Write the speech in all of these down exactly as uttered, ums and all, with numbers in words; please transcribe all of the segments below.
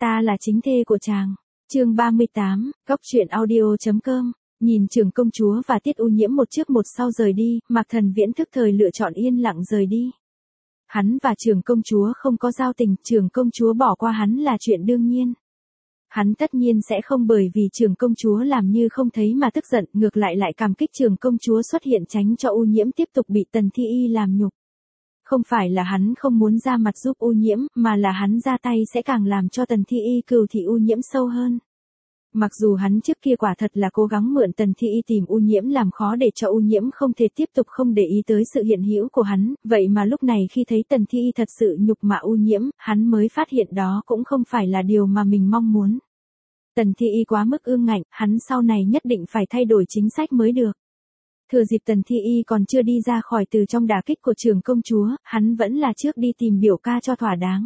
Ta là chính thê của chàng. Chương ba mươi tám, góc truyện audio chấm com. Nhìn Trường công chúa và Tiết U Nhiễm một trước một sau rời đi, Mạc Thần Viễn thức thời lựa chọn yên lặng rời đi. Hắn và Trường công chúa không có giao tình, Trường công chúa bỏ qua hắn là chuyện đương nhiên. Hắn tất nhiên sẽ không bởi vì Trường công chúa làm như không thấy mà tức giận, ngược lại lại cảm kích Trường công chúa xuất hiện tránh cho U Nhiễm tiếp tục bị Tần Thi Y làm nhục. Không phải là hắn không muốn ra mặt giúp U Nhiễm, mà là hắn ra tay sẽ càng làm cho Tần Thi Y cừu thị U Nhiễm sâu hơn. Mặc dù hắn trước kia quả thật là cố gắng mượn Tần Thi Y tìm U Nhiễm làm khó để cho U Nhiễm không thể tiếp tục không để ý tới sự hiện hữu của hắn, vậy mà lúc này khi thấy Tần Thi Y thật sự nhục mạ U Nhiễm, hắn mới phát hiện đó cũng không phải là điều mà mình mong muốn. Tần Thi Y quá mức ương ngạnh, hắn sau này nhất định phải thay đổi chính sách mới được. Thừa dịp Tần Thi Y còn chưa đi ra khỏi từ trong đả kích của Trường công chúa, hắn vẫn là trước đi tìm biểu ca cho thỏa đáng.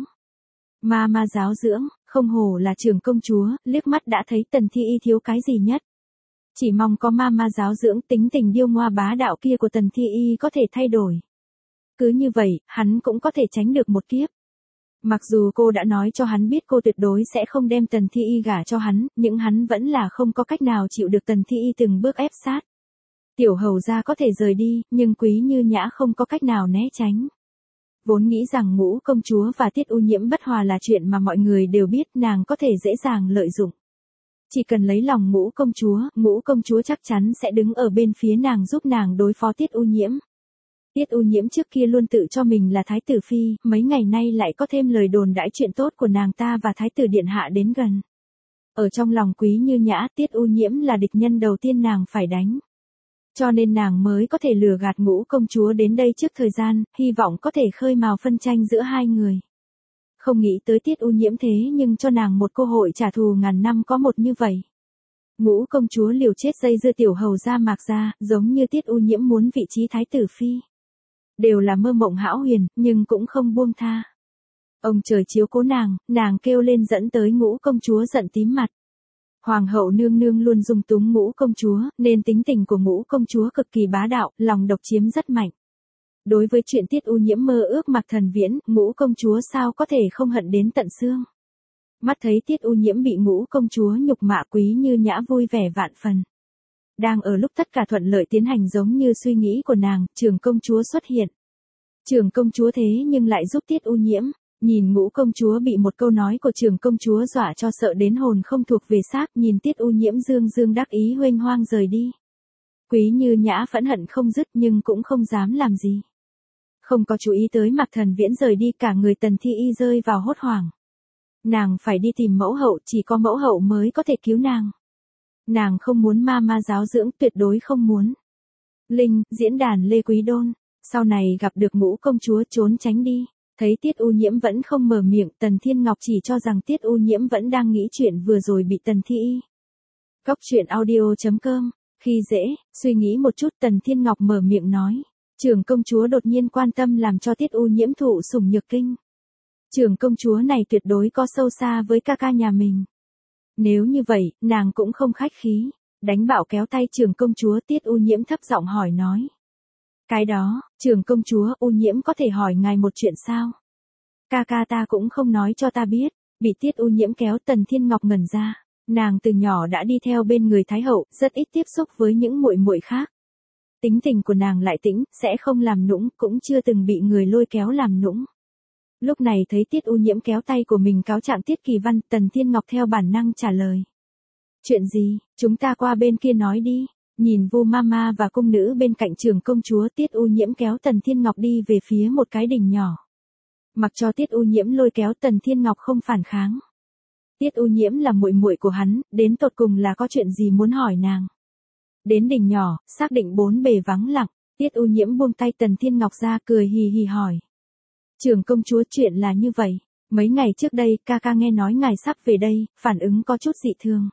Ma ma giáo dưỡng, không hổ là Trường công chúa, liếc mắt đã thấy Tần Thi Y thiếu cái gì nhất. Chỉ mong có ma ma giáo dưỡng, tính tình điêu ngoa bá đạo kia của Tần Thi Y có thể thay đổi. Cứ như vậy, hắn cũng có thể tránh được một kiếp. Mặc dù cô đã nói cho hắn biết cô tuyệt đối sẽ không đem Tần Thi Y gả cho hắn, nhưng hắn vẫn là không có cách nào chịu được Tần Thi Y từng bước ép sát. Tiểu hầu gia có thể rời đi, nhưng Quý Như Nhã không có cách nào né tránh. Vốn nghĩ rằng Ngũ công chúa và Tiết U Nhiễm bất hòa là chuyện mà mọi người đều biết, nàng có thể dễ dàng lợi dụng. Chỉ cần lấy lòng Ngũ công chúa, Ngũ công chúa chắc chắn sẽ đứng ở bên phía nàng giúp nàng đối phó Tiết U Nhiễm. Tiết U Nhiễm trước kia luôn tự cho mình là thái tử phi, mấy ngày nay lại có thêm lời đồn đãi chuyện tốt của nàng ta và thái tử điện hạ đến gần. Ở trong lòng Quý Như Nhã, Tiết U Nhiễm là địch nhân đầu tiên nàng phải đánh. Cho nên nàng mới có thể lừa gạt Ngũ công chúa đến đây trước thời gian, hy vọng có thể khơi mào phân tranh giữa hai người. Không nghĩ tới Tiết U Nhiễm thế nhưng cho nàng một cơ hội trả thù ngàn năm có một như vậy. Ngũ công chúa liều chết dây dưa tiểu hầu gia Mạc gia, giống như Tiết U Nhiễm muốn vị trí thái tử phi. Đều là mơ mộng hão huyền, nhưng cũng không buông tha. Ông trời chiếu cố nàng, nàng kêu lên dẫn tới Ngũ công chúa giận tím mặt. Hoàng hậu nương nương luôn dung túng Ngũ công chúa, nên tính tình của Ngũ công chúa cực kỳ bá đạo, lòng độc chiếm rất mạnh. Đối với chuyện Tiết U Nhiễm mơ ước Mạc Thần Viễn, Ngũ công chúa sao có thể không hận đến tận xương. Mắt thấy Tiết U Nhiễm bị Ngũ công chúa nhục mạ, Quý Như Nhã vui vẻ vạn phần. Đang ở lúc tất cả thuận lợi tiến hành giống như suy nghĩ của nàng, Trường công chúa xuất hiện. Trường công chúa thế nhưng lại giúp Tiết U Nhiễm. Nhìn Ngũ công chúa bị một câu nói của Trường công chúa dọa cho sợ đến hồn không thuộc về xác, nhìn Tiết U Nhiễm dương dương đắc ý huênh hoang rời đi. Quý Như Nhã phẫn hận không dứt nhưng cũng không dám làm gì. Không có chú ý tới Mạc Thần Viễn rời đi, cả người Tần Thi Y rơi vào hốt hoảng. Nàng phải đi tìm mẫu hậu, chỉ có mẫu hậu mới có thể cứu nàng. Nàng không muốn ma ma giáo dưỡng, tuyệt đối không muốn. Linh, diễn đàn Lê Quý Đôn, sau này gặp được Ngũ công chúa trốn tránh đi. Thấy Tiết U Nhiễm vẫn không mở miệng, Tần Thiên Ngọc chỉ cho rằng Tiết U Nhiễm vẫn đang nghĩ chuyện vừa rồi bị Tần Thi Y. Góc truyện audio chấm com, khi dễ, suy nghĩ một chút Tần Thiên Ngọc mở miệng nói. Trường công chúa đột nhiên quan tâm làm cho Tiết U Nhiễm thụ sủng nhược kinh. Trường công chúa này tuyệt đối có sâu xa với ca ca nhà mình. Nếu như vậy, nàng cũng không khách khí. Đánh bạo kéo tay Trường công chúa, Tiết U Nhiễm thấp giọng hỏi nói. Cái đó, Trường công chúa, U Nhiễm có thể hỏi ngài một chuyện sao? Ca ca ta cũng không nói cho ta biết. Bị Tiết U Nhiễm kéo, Tần Thiên Ngọc ngẩn ra. Nàng từ nhỏ đã đi theo bên người Thái hậu, rất ít tiếp xúc với những muội muội khác. Tính tình của nàng lại tĩnh, sẽ không làm nũng, cũng chưa từng bị người lôi kéo làm nũng. Lúc này thấy Tiết U Nhiễm kéo tay của mình cáo trạng Tiết Kỳ Văn, Tần Thiên Ngọc theo bản năng trả lời. Chuyện gì, chúng ta qua bên kia nói đi. Nhìn Vu Mama và cung nữ bên cạnh Trường công chúa, Tiết U Nhiễm kéo Tần Thiên Ngọc đi về phía một cái đình nhỏ. Mặc cho Tiết U Nhiễm lôi kéo, Tần Thiên Ngọc không phản kháng. Tiết U Nhiễm là muội muội của hắn, đến tột cùng là có chuyện gì muốn hỏi nàng. Đến đình nhỏ, xác định bốn bề vắng lặng, Tiết U Nhiễm buông tay Tần Thiên Ngọc ra, cười hì hì hỏi. Trường công chúa, chuyện là như vậy, mấy ngày trước đây, ca ca nghe nói ngài sắp về đây, phản ứng có chút dị thường.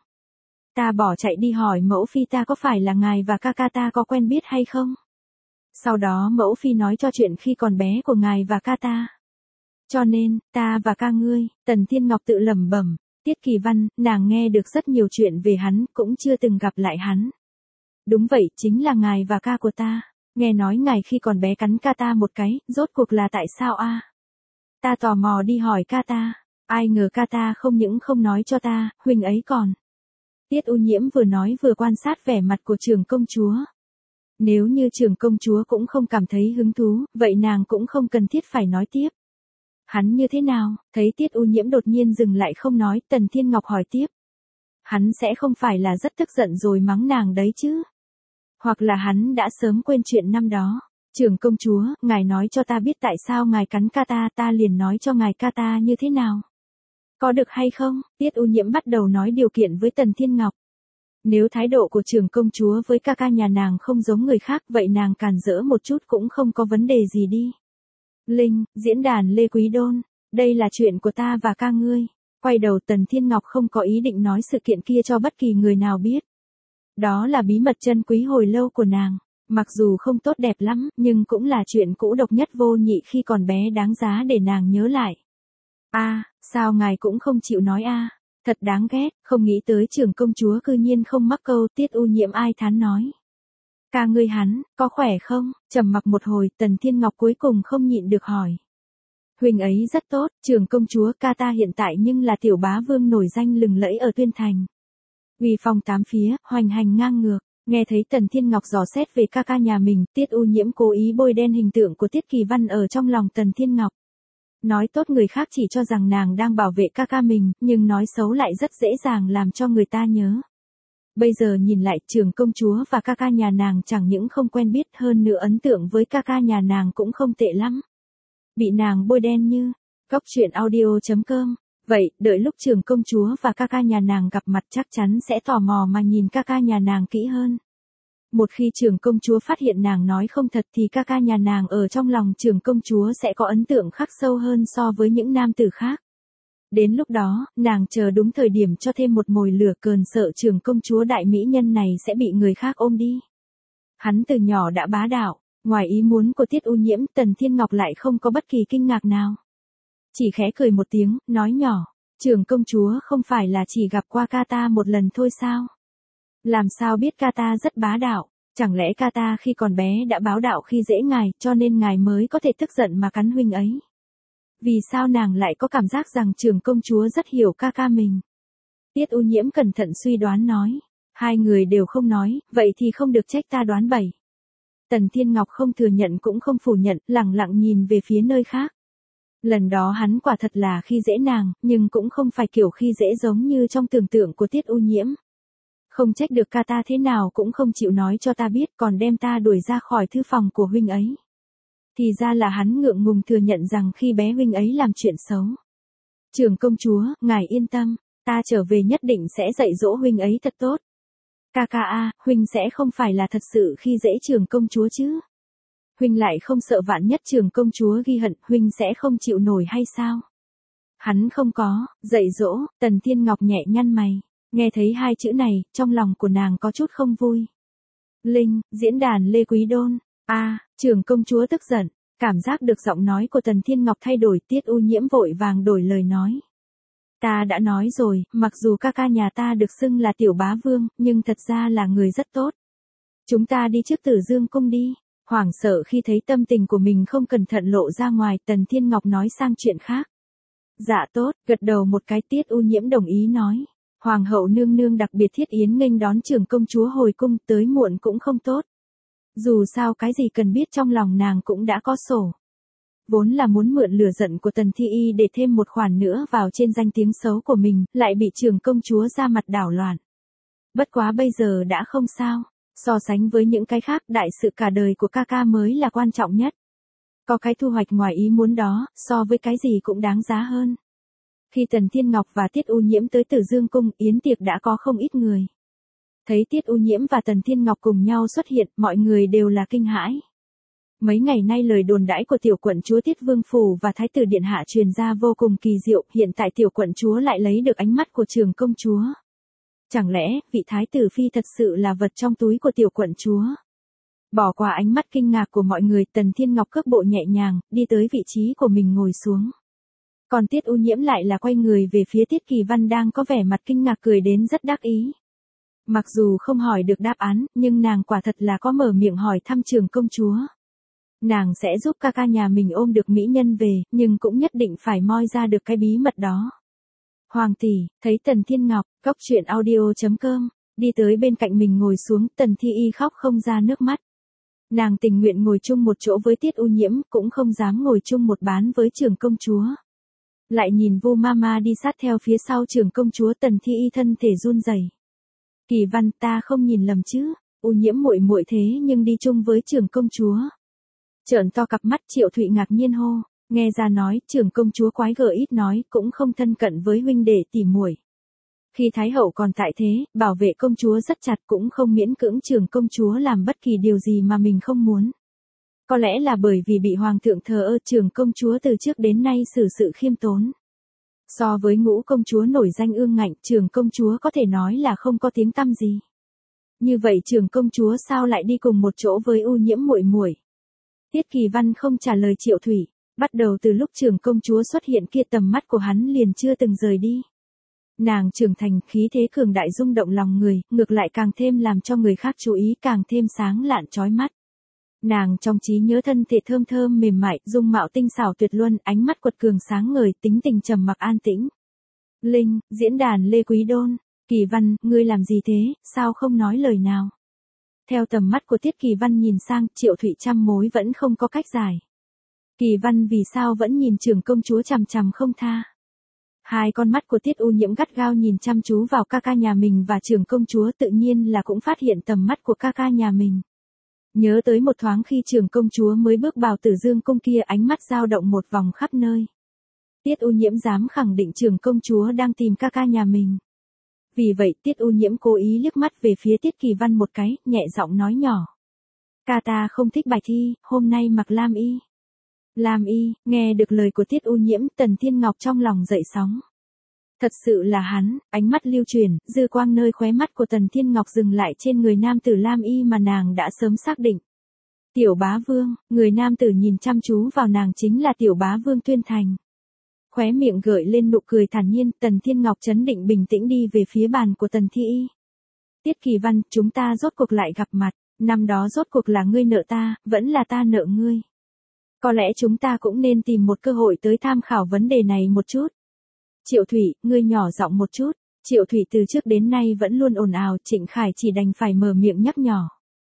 Ta bỏ chạy đi hỏi mẫu phi ta có phải là ngài và ca ca ta có quen biết hay không. Sau đó mẫu phi nói cho chuyện khi còn bé của ngài và ca ta. Cho nên, ta và ca ngươi, Tần Thiên Ngọc tự lẩm bẩm. Tiết Kỳ Văn, nàng nghe được rất nhiều chuyện về hắn, cũng chưa từng gặp lại hắn. Đúng vậy, chính là ngài và ca của ta. Nghe nói ngài khi còn bé cắn ca ta một cái, rốt cuộc là tại sao a? Ta tò mò đi hỏi ca ta. Ai ngờ ca ta không những không nói cho ta, huynh ấy còn. Tiết U Nhiễm vừa nói vừa quan sát vẻ mặt của trưởng công chúa. Nếu như trưởng công chúa cũng không cảm thấy hứng thú, vậy nàng cũng không cần thiết phải nói tiếp. Hắn như thế nào? Thấy Tiết U Nhiễm đột nhiên dừng lại không nói, Tần Thiên Ngọc hỏi tiếp. Hắn sẽ không phải là rất tức giận rồi mắng nàng đấy chứ? Hoặc là hắn đã sớm quên chuyện năm đó. Trưởng công chúa, ngài nói cho ta biết tại sao ngài cắn ca ta, ta liền nói cho ngài ca ta như thế nào. Có được hay không? Tiết U Nhiễm bắt đầu nói điều kiện với Tần Thiên Ngọc. Nếu thái độ của trưởng công chúa với ca ca nhà nàng không giống người khác, vậy nàng càn rỡ một chút cũng không có vấn đề gì đi. Linh, diễn đàn Lê Quý Đôn, đây là chuyện của ta và ca ngươi. Quay đầu Tần Thiên Ngọc không có ý định nói sự kiện kia cho bất kỳ người nào biết. Đó là bí mật chân quý hồi lâu của nàng, mặc dù không tốt đẹp lắm, nhưng cũng là chuyện cũ độc nhất vô nhị khi còn bé đáng giá để nàng nhớ lại. A, à, sao ngài cũng không chịu nói a? À? Thật đáng ghét, không nghĩ tới trưởng công chúa cư nhiên không mắc câu. Tiết U Nhiễm ai thán nói. Ca ngươi hắn, có khỏe không? Trầm mặc một hồi, Tần Thiên Ngọc cuối cùng không nhịn được hỏi. Huynh ấy rất tốt, trưởng công chúa ca ta hiện tại nhưng là tiểu bá vương nổi danh lừng lẫy ở Tuyên Thành. Uy phong tám phía, hoành hành ngang ngược. Nghe thấy Tần Thiên Ngọc dò xét về ca ca nhà mình, Tiết U Nhiễm cố ý bôi đen hình tượng của Tiết Kỳ Văn ở trong lòng Tần Thiên Ngọc. Nói tốt người khác chỉ cho rằng nàng đang bảo vệ ca ca mình, nhưng nói xấu lại rất dễ dàng làm cho người ta nhớ. Bây giờ nhìn lại, trưởng công chúa và ca ca nhà nàng chẳng những không quen biết, hơn nữa ấn tượng với ca ca nhà nàng cũng không tệ lắm. Bị nàng bôi đen như, góc truyện audio chấm com. Vậy, đợi lúc trưởng công chúa và ca ca nhà nàng gặp mặt chắc chắn sẽ tò mò mà nhìn ca ca nhà nàng kỹ hơn. Một khi trưởng công chúa phát hiện nàng nói không thật thì ca ca nhà nàng ở trong lòng trưởng công chúa sẽ có ấn tượng khắc sâu hơn so với những nam tử khác. Đến lúc đó, nàng chờ đúng thời điểm cho thêm một mồi lửa cờn, sợ trưởng công chúa đại mỹ nhân này sẽ bị người khác ôm đi. Hắn từ nhỏ đã bá đạo, ngoài ý muốn của Tiết U Nhiễm, Tần Thiên Ngọc lại không có bất kỳ kinh ngạc nào. Chỉ khẽ cười một tiếng, nói nhỏ, trưởng công chúa không phải là chỉ gặp qua ca ta một lần thôi sao? Làm sao biết ca ta rất bá đạo, chẳng lẽ ca ta khi còn bé đã báo đạo khi dễ ngài, cho nên ngài mới có thể tức giận mà cắn huynh ấy? Vì sao nàng lại có cảm giác rằng trưởng công chúa rất hiểu ca ca mình? Tiết U Nhiễm cẩn thận suy đoán nói, hai người đều không nói, vậy thì không được trách ta đoán bậy. Tần Thiên Ngọc không thừa nhận cũng không phủ nhận, lẳng lặng nhìn về phía nơi khác. Lần đó hắn quả thật là khi dễ nàng, nhưng cũng không phải kiểu khi dễ giống như trong tưởng tượng của Tiết U Nhiễm. Không trách được ca ta thế nào cũng không chịu nói cho ta biết, còn đem ta đuổi ra khỏi thư phòng của huynh ấy. Thì ra là hắn ngượng ngùng thừa nhận rằng khi bé huynh ấy làm chuyện xấu. Trưởng công chúa, ngài yên tâm, ta trở về nhất định sẽ dạy dỗ huynh ấy thật tốt. Ca ca a, huynh sẽ không phải là thật sự khi dễ trưởng công chúa chứ? Huynh lại không sợ vạn nhất trưởng công chúa ghi hận, huynh sẽ không chịu nổi hay sao? Hắn không có, dạy dỗ. Tần Thiên Ngọc nhẹ nhăn mày, nghe thấy hai chữ này, trong lòng của nàng có chút không vui. Linh, diễn đàn Lê Quý Đôn, a, à, trưởng công chúa tức giận, cảm giác được giọng nói của Tần Thiên Ngọc thay đổi. Tiết U Nhiễm vội vàng đổi lời nói. Ta đã nói rồi, mặc dù ca ca nhà ta được xưng là tiểu bá vương, nhưng thật ra là người rất tốt. Chúng ta đi trước Tử Dương cung đi. Hoảng sợ khi thấy tâm tình của mình không cẩn thận lộ ra ngoài, Tần Thiên Ngọc nói sang chuyện khác. Dạ tốt, gật đầu một cái. Tiết U Nhiễm đồng ý nói. Hoàng hậu nương nương đặc biệt thiết yến nghênh đón trưởng công chúa hồi cung, tới muộn cũng không tốt. Dù sao cái gì cần biết trong lòng nàng cũng đã có sổ. Vốn là muốn mượn lửa giận của Tần Thi Y để thêm một khoản nữa vào trên danh tiếng xấu của mình, lại bị trưởng công chúa ra mặt đảo loạn. Bất quá bây giờ đã không sao. So sánh với những cái khác, đại sự cả đời của ca ca mới là quan trọng nhất. Có cái thu hoạch ngoài ý muốn đó, so với cái gì cũng đáng giá hơn. Khi Tần Thiên Ngọc và Tiết U Nhiễm tới Tử Dương cung, yến tiệc đã có không ít người. Thấy Tiết U Nhiễm và Tần Thiên Ngọc cùng nhau xuất hiện, mọi người đều là kinh hãi. Mấy ngày nay lời đồn đãi của tiểu quận chúa Tiết Vương phủ và thái tử điện hạ truyền ra vô cùng kỳ diệu, hiện tại tiểu quận chúa lại lấy được ánh mắt của trưởng công chúa. Chẳng lẽ, vị thái tử phi thật sự là vật trong túi của tiểu quận chúa? Bỏ qua ánh mắt kinh ngạc của mọi người, Tần Thiên Ngọc cước bộ nhẹ nhàng, đi tới vị trí của mình ngồi xuống. Còn Tiết U Nhiễm lại là quay người về phía Tiết Kỳ Văn đang có vẻ mặt kinh ngạc cười đến rất đắc ý. Mặc dù không hỏi được đáp án, nhưng nàng quả thật là có mở miệng hỏi thăm trưởng công chúa. Nàng sẽ giúp ca ca nhà mình ôm được mỹ nhân về, nhưng cũng nhất định phải moi ra được cái bí mật đó. Hoàng tỷ, thấy Tần Thiên Ngọc, cóc truyện audio chấm com, đi tới bên cạnh mình ngồi xuống, Tần Thi Y khóc không ra nước mắt. Nàng tình nguyện ngồi chung một chỗ với Tiết U Nhiễm, cũng không dám ngồi chung một bán với trưởng công chúa. Lại nhìn Vu Mama đi sát theo phía sau trưởng công chúa, Tần Thi Y thân thể run rẩy. Kỳ Văn, ta không nhìn lầm chứ? U Nhiễm muội muội thế nhưng đi chung với trưởng công chúa. Trợn to cặp mắt, Triệu Thụy ngạc nhiên hô, nghe ra nói, trưởng công chúa quái gở ít nói, cũng không thân cận với huynh đệ tỷ muội. Khi Thái hậu còn tại thế, bảo vệ công chúa rất chặt, cũng không miễn cưỡng trưởng công chúa làm bất kỳ điều gì mà mình không muốn. Có lẽ là bởi vì bị hoàng thượng thờ ơ, trưởng công chúa từ trước đến nay xử sự khiêm tốn. So với ngũ công chúa nổi danh ương ngạnh, trưởng công chúa có thể nói là không có tiếng tăm gì. Như vậy trưởng công chúa sao lại đi cùng một chỗ với U Nhiễm muội muội? Tiết Kỳ Văn không trả lời Triệu Thụy, bắt đầu từ lúc trưởng công chúa xuất hiện kia, tầm mắt của hắn liền chưa từng rời đi. Nàng trưởng thành, khí thế cường đại rung động lòng người, ngược lại càng thêm làm cho người khác chú ý, càng thêm sáng lạn chói mắt. Nàng trong trí nhớ thân thể thơm thơm mềm mại, dung mạo tinh xảo tuyệt luân, ánh mắt quật cường sáng ngời, tính tình trầm mặc an tĩnh. Linh, diễn đàn Lê Quý Đôn, Kỳ Văn, ngươi làm gì thế, sao không nói lời nào? Theo tầm mắt của Tiết Kỳ Văn nhìn sang, Triệu Thụy trăm mối vẫn không có cách giải. Kỳ Văn vì sao vẫn nhìn trưởng công chúa chằm chằm không tha? Hai con mắt của Tiết U Nhiễm gắt gao nhìn chăm chú vào ca ca nhà mình và trưởng công chúa, tự nhiên là cũng phát hiện tầm mắt của ca ca nhà mình. Nhớ tới một thoáng khi trưởng công chúa mới bước vào Tử Dương cung kia, ánh mắt dao động một vòng khắp nơi. Tiết U Nhiễm dám khẳng định trưởng công chúa đang tìm ca ca nhà mình. Vì vậy Tiết U Nhiễm cố ý liếc mắt về phía Tiết Kỳ Văn một cái, nhẹ giọng nói nhỏ. Ca ta không thích Bạch Y, hôm nay mặc lam y. Lam y, nghe được lời của Tiết U Nhiễm, Tần Thiên Ngọc trong lòng dậy sóng. Thật sự là hắn, ánh mắt lưu chuyển, dư quang nơi khóe mắt của Tần Thiên Ngọc dừng lại trên người nam tử lam y mà nàng đã sớm xác định. Tiểu bá vương, người nam tử nhìn chăm chú vào nàng chính là tiểu bá vương Tuyên Thành. Khóe miệng gợi lên nụ cười thản nhiên, Tần Thiên Ngọc trấn định bình tĩnh đi về phía bàn của Tần Thi Y. Tiết Kỳ Văn, chúng ta rốt cuộc lại gặp mặt, năm đó rốt cuộc là ngươi nợ ta, vẫn là ta nợ ngươi. Có lẽ chúng ta cũng nên tìm một cơ hội tới tham khảo vấn đề này một chút. Triệu Thụy, ngươi nhỏ giọng một chút. Triệu Thụy từ trước đến nay vẫn luôn ồn ào, Trịnh Khải chỉ đành phải mở miệng nhắc nhỏ.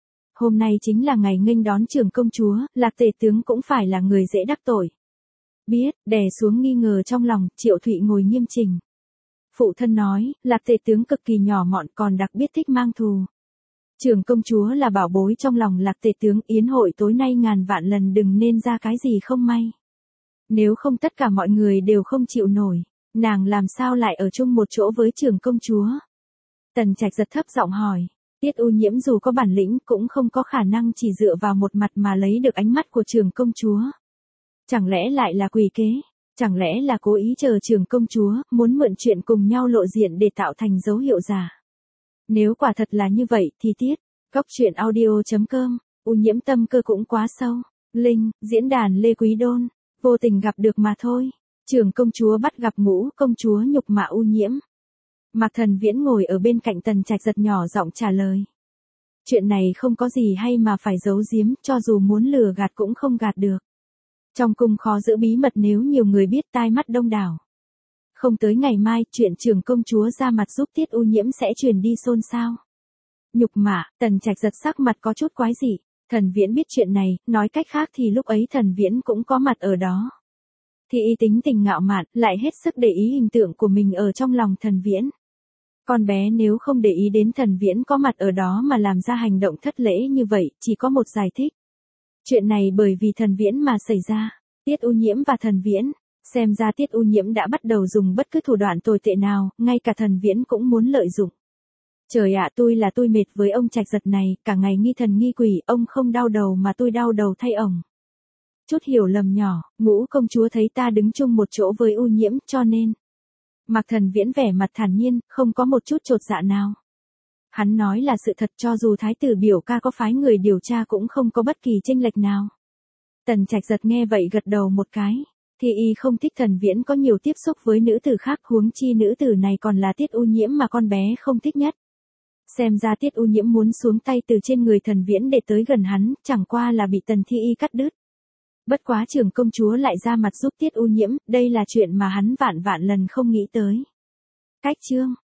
Hôm nay chính là ngày nghênh đón trưởng công chúa, Lạc Tề tướng cũng phải là người dễ đắc tội. Biết, đè xuống nghi ngờ trong lòng, Triệu Thụy ngồi nghiêm chỉnh. Phụ thân nói, Lạc Tề tướng cực kỳ nhỏ mọn, còn đặc biệt thích mang thù. Trưởng công chúa là bảo bối trong lòng Lạc Tề tướng, yến hội tối nay ngàn vạn lần đừng nên ra cái gì không may. Nếu không tất cả mọi người đều không chịu nổi, nàng làm sao lại ở chung một chỗ với trưởng công chúa? Tần Trạch giật thấp giọng hỏi. Tiết U Nhiễm dù có bản lĩnh cũng không có khả năng chỉ dựa vào một mặt mà lấy được ánh mắt của trưởng công chúa. Chẳng lẽ lại là quỷ kế? Chẳng lẽ là cố ý chờ trưởng công chúa, muốn mượn chuyện cùng nhau lộ diện để tạo thành dấu hiệu giả? Nếu quả thật là như vậy thì Tiết, cóc truyện audio chấm com, U Nhiễm tâm cơ cũng quá sâu. Linh, diễn đàn Lê Quý Đôn, vô tình gặp được mà thôi. Trưởng công chúa bắt gặp ngũ công chúa nhục mạ U Nhiễm. Mạc Thần Viễn ngồi ở bên cạnh Tần Trạch giật nhỏ giọng trả lời. Chuyện này không có gì hay mà phải giấu giếm, cho dù muốn lừa gạt cũng không gạt được. Trong cung khó giữ bí mật, nếu nhiều người biết tai mắt đông đảo. Không tới ngày mai, chuyện trưởng công chúa ra mặt giúp Tiết U Nhiễm sẽ truyền đi xôn xao. Nhục mạ, Tần Trạch giật sắc mặt có chút quái dị. Thần Viễn biết chuyện này, nói cách khác thì lúc ấy Thần Viễn cũng có mặt ở đó. Thì ý tính tình ngạo mạn, lại hết sức để ý hình tượng của mình ở trong lòng Thần Viễn. Con bé nếu không để ý đến Thần Viễn có mặt ở đó mà làm ra hành động thất lễ như vậy, chỉ có một giải thích. Chuyện này bởi vì Thần Viễn mà xảy ra. Tiết U Nhiễm và Thần Viễn. Xem ra Tiết U Nhiễm đã bắt đầu dùng bất cứ thủ đoạn tồi tệ nào, ngay cả Thần Viễn cũng muốn lợi dụng. Trời ạ, tôi là tôi mệt với ông Trạch giật này, cả ngày nghi thần nghi quỷ, ông không đau đầu mà tôi đau đầu thay ông. Chút hiểu lầm nhỏ, ngũ công chúa thấy ta đứng chung một chỗ với U Nhiễm, cho nên. Mạc Thần Viễn vẻ mặt thản nhiên, không có một chút chột dạ nào. Hắn nói là sự thật, cho dù thái tử biểu ca có phái người điều tra cũng không có bất kỳ chênh lệch nào. Tần Trạch giật nghe vậy gật đầu một cái. Thì y không thích Thần Viễn có nhiều tiếp xúc với nữ tử khác, huống chi nữ tử này còn là Tiết U Nhiễm mà con bé không thích nhất. Xem ra Tiết U Nhiễm muốn xuống tay từ trên người Thần Viễn để tới gần hắn, chẳng qua là bị Tần Thi Y cắt đứt. Bất quá trưởng công chúa lại ra mặt giúp Tiết U Nhiễm, đây là chuyện mà hắn vạn vạn lần không nghĩ tới. Cách chương